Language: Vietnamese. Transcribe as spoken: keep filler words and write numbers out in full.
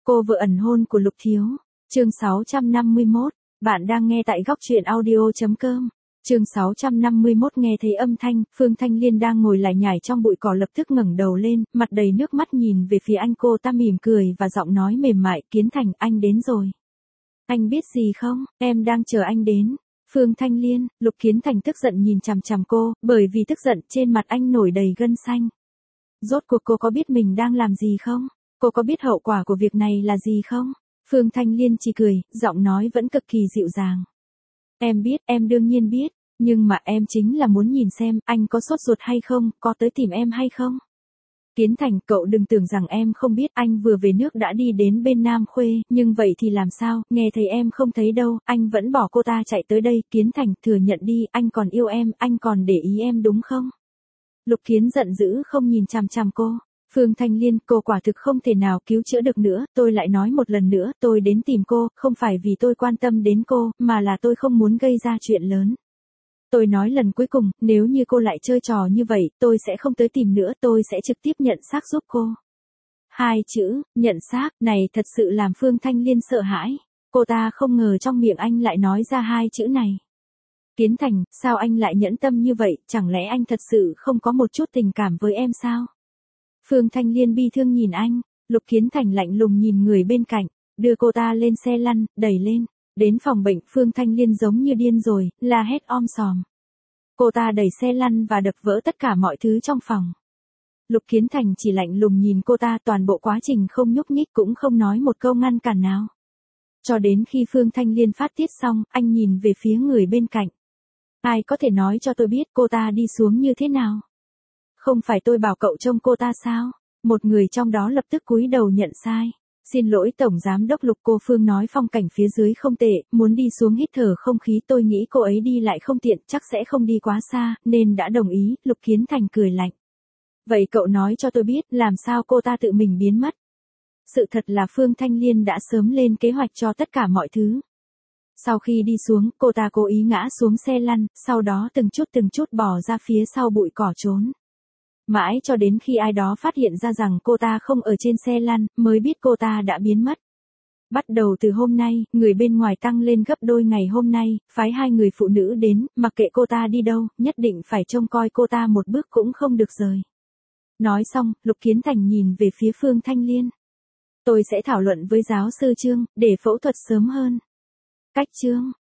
Cô vợ ẩn hôn của Lục Thiếu. Chương sáu trăm năm mươi mốt. Bạn đang nghe tại góc truyện audio.com. Chương sáu trăm năm mươi mốt. Nghe thấy âm thanh, Phương Thanh Liên đang ngồi lải nhải trong bụi cỏ lập tức ngẩng đầu lên, mặt đầy nước mắt nhìn về phía anh. Cô ta mỉm cười và giọng nói mềm mại, Kiến Thành, anh đến rồi. Anh biết gì không, em đang chờ anh đến. Phương Thanh Liên, Lục Kiến Thành tức giận nhìn chằm chằm cô, bởi vì tức giận trên mặt anh nổi đầy gân xanh. Rốt cuộc cô có biết mình đang làm gì không? Cô có biết hậu quả của việc này là gì không? Phương Thanh Liên chỉ cười, giọng nói vẫn cực kỳ dịu dàng. Em biết, em đương nhiên biết, nhưng mà em chính là muốn nhìn xem anh có sốt ruột hay không, có tới tìm em hay không. Kiến Thành, cậu đừng tưởng rằng em không biết, anh vừa về nước đã đi đến bên Nam Khuê, nhưng vậy thì làm sao, nghe thấy em không thấy đâu, anh vẫn bỏ cô ta chạy tới đây. Kiến Thành, thừa nhận đi, anh còn yêu em, anh còn để ý em đúng không? Lục Kiến giận dữ không nhìn chằm chằm cô. Phương Thanh Liên, cô quả thực không thể nào cứu chữa được nữa, tôi lại nói một lần nữa, tôi đến tìm cô, không phải vì tôi quan tâm đến cô, mà là tôi không muốn gây ra chuyện lớn. Tôi nói lần cuối cùng, nếu như cô lại chơi trò như vậy, tôi sẽ không tới tìm nữa, tôi sẽ trực tiếp nhận xác giúp cô. Hai chữ, nhận xác, này thật sự làm Phương Thanh Liên sợ hãi. Cô ta không ngờ trong miệng anh lại nói ra hai chữ này. Kiến Thành, sao anh lại nhẫn tâm như vậy, chẳng lẽ anh thật sự không có một chút tình cảm với em sao? Phương Thanh Liên bi thương nhìn anh, Lục Kiến Thành lạnh lùng nhìn người bên cạnh, đưa cô ta lên xe lăn, đẩy lên. Đến phòng bệnh, Phương Thanh Liên giống như điên rồi, la hét om sòm. Cô ta đẩy xe lăn và đập vỡ tất cả mọi thứ trong phòng. Lục Kiến Thành chỉ lạnh lùng nhìn cô ta, toàn bộ quá trình không nhúc nhích cũng không nói một câu ngăn cản nào. Cho đến khi Phương Thanh Liên phát tiết xong, anh nhìn về phía người bên cạnh. Ai có thể nói cho tôi biết cô ta đi xuống như thế nào? Không phải tôi bảo cậu trông cô ta sao? Một người trong đó lập tức cúi đầu nhận sai. Xin lỗi Tổng Giám đốc Lục, cô Phương nói phong cảnh phía dưới không tệ, muốn đi xuống hít thở không khí, tôi nghĩ cô ấy đi lại không tiện, chắc sẽ không đi quá xa, nên đã đồng ý. Lục Kiến Thành cười lạnh. Vậy cậu nói cho tôi biết, làm sao cô ta tự mình biến mất? Sự thật là Phương Thanh Liên đã sớm lên kế hoạch cho tất cả mọi thứ. Sau khi đi xuống, cô ta cố ý ngã xuống xe lăn, sau đó từng chút từng chút bò ra phía sau bụi cỏ trốn. Mãi cho đến khi ai đó phát hiện ra rằng cô ta không ở trên xe lăn, mới biết cô ta đã biến mất. Bắt đầu từ hôm nay, người bên ngoài tăng lên gấp đôi ngày hôm nay, phái hai người phụ nữ đến, mặc kệ cô ta đi đâu, nhất định phải trông coi cô ta một bước cũng không được rời. Nói xong, Lục Kiến Thành nhìn về phía Phương Thanh Liên. Tôi sẽ thảo luận với giáo sư Trương, để phẫu thuật sớm hơn. Cách Trương,